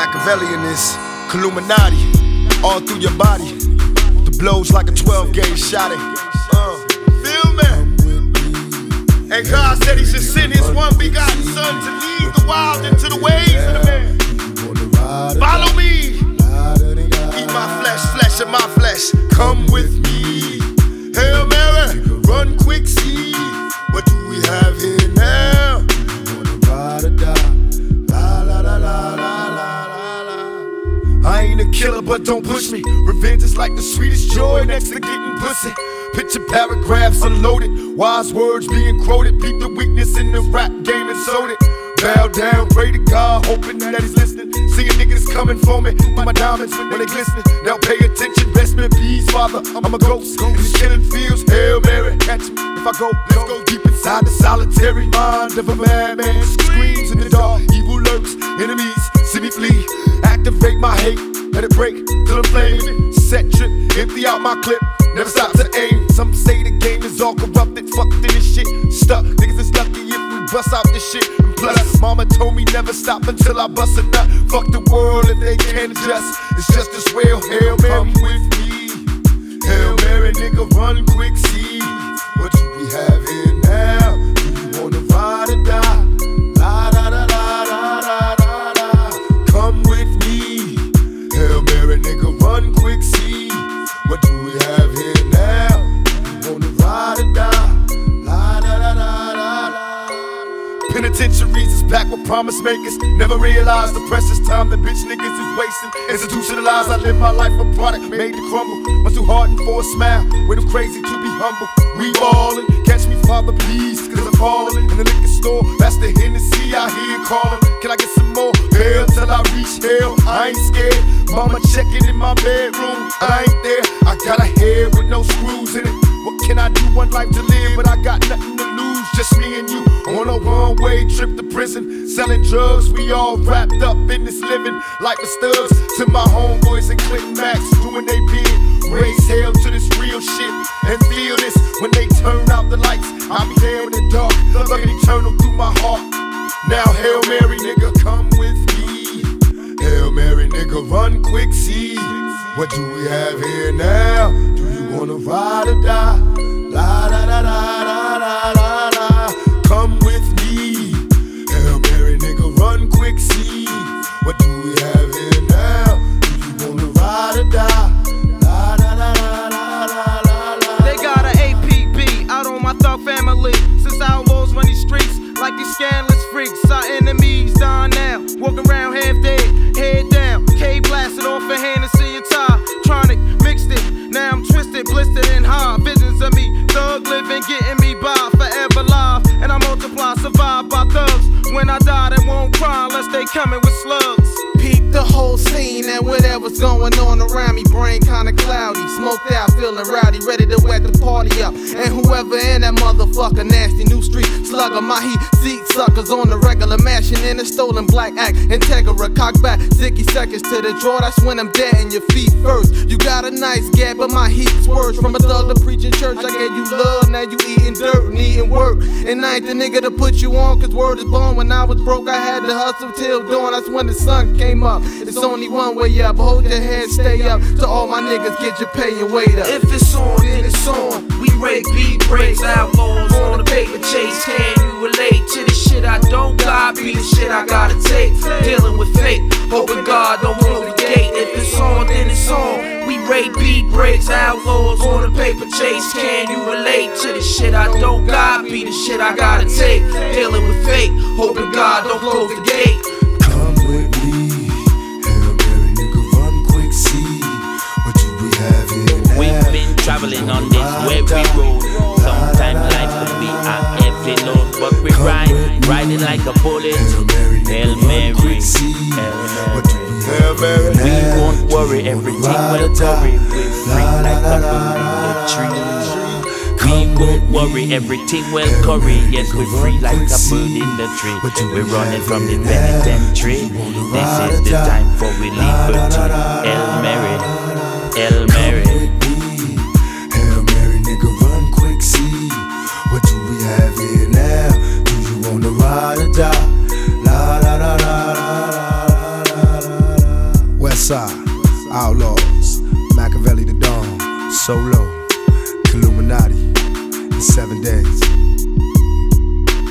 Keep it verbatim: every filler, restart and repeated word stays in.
Machiavellian is Illuminati, all through your body. The blows like a twelve gauge shot it. Uh, feel me? And God said He should send His one begotten Son to lead the wild into the ways of the man. Follow me, eat my flesh, flesh of my flesh. Come with me. Hail Mary, run quick, see what do we have here now? You wanna ride or die? La la la la la la la. I ain't a killer, but don't push me. Revenge is like the sweetest joy next to getting pussy. Picture paragraphs unloaded, wise words being quoted. Beat the weakness in the rap game and sold it. Bow down, pray to God, hoping that He's listening. Seeing niggas coming for me, with my diamonds when they glistening. Now pay attention, best in peace, Father. I'm a ghost, in these killing fields. Hail Mary, catch me if I go. Let's go deep inside the solitary mind of a madman. Screams in the dark, evil lurks, enemies see me flee. Activate my hate, let it break till I'm flaming. Set trip, empty out my clip, never stop to aim. Some say the game is all corrupted, fucked in this shit. Stuck, niggas is lucky if we bust out this shit. And plus, mama told me never stop until I bust a nut. Fuck the world if they can't adjust. It's just as well. Hail Mary, come with me. Hail Mary, nigga, run quick, see what do we have here now? Do you wanna ride or die? La da da da da da da da. Come with me. Hail Mary, nigga, run quick, see what do we have here now? Do you wanna ride or die? La da da da da da. Penitentiaries is packed with promise makers. Never realized the precious time that bitch niggas is wasting. Institutionalized, I live my life a product made to crumble. Must too hardened for a smile, way too crazy to be humble. We ballin', catch me Father please, cause I'm fallin'. In the liquor store, that's the Hennessy I hear callin'. Can I get some more? Hell till I reach hell, I ain't scared. Mama checking in my bedroom, I ain't there. I got a head with no screws in it. What can I do? One life to live, but I got nothing to lose. Just me and you on a one-way trip to prison. Selling drugs, we all wrapped up in this living. Like the studs to my homeboys and Clinton Max, doing they bid. Raise hell to this real shit and feel this. When they turn out the lights, I'll be there in the dark, looking eternal through my heart. Now Hail Mary, nigga, come with me. Hail Mary, nigga, run quick, see what do we have here now? Do you wanna ride or die? La da da da da da da da. Come with me. Hail Mary, nigga, run quick, see what do we have here now? Do you wanna ride or die? La da da da da da da da. They got an A P B out on my thug family. Since outlaws run these streets like these scandalous freaks. Our enemies dying now, walking around half dead, head down. K blasted off a Hennessy and tie. Tronic mixed it, now I'm twisted, blistered and high. Visions of me, thug living, getting me by, forever live. And I multiply, survive by thugs. When I die, they won't cry unless they coming with slugs. Peep the whole scene and whatever's going on around me. Brain kinda cloudy, smoked out, feeling rowdy, ready to wet the party up. And whoever in that motherfucker, nasty new street slugger, my heat seek suckers on the regular, mashing in a stolen black act. Integra, cock back, sticky seconds to the draw. That's when I'm dead in your feet first. You got a nice gap, but my heat's worse. From a thug to preaching church, I gave you love, now you eating dirt and eating work. And I ain't the nigga to put you on, cause word is born. When I was broke, I had to hustle till dawn. That's when the sun came up. It's only one way up, hold your head, stay up. To all my niggas, get your pay and wait up. If it's on, then it's on. We rake beat breaks, outlaws on the paper chase. Can you relate to the shit I don't got? Be the shit I gotta take. Dealing with fate, hoping God don't close the gate. If it's on, then it's on. We rake beat breaks, outlaws on the paper chase. Can you relate to the shit I don't got? Be the shit I gotta take. Dealing with fate, hoping God don't close the gate. Come with me. Hail Mary, nigga, run quick, see what do we have here now? We've been traveling on this weary road. Sometimes life could be a heavy load, but we ride, riding like a bullet. Hail Mary, Hail Mary. We won't worry, everything will curry. We're free like a bird in the tree. We won't worry, everything will curry. Yes, we're free like a bird in the tree. We're running from the penitentiary. This is the time for we liberty. Hail Mary, Hail Mary. Hail Mary, nigga, run quick, see what do we have here now? Do you wanna ride or die? La la la la la la la la. Westside, Outlaws, Machiavelli the Dawn, Solo, Illuminati.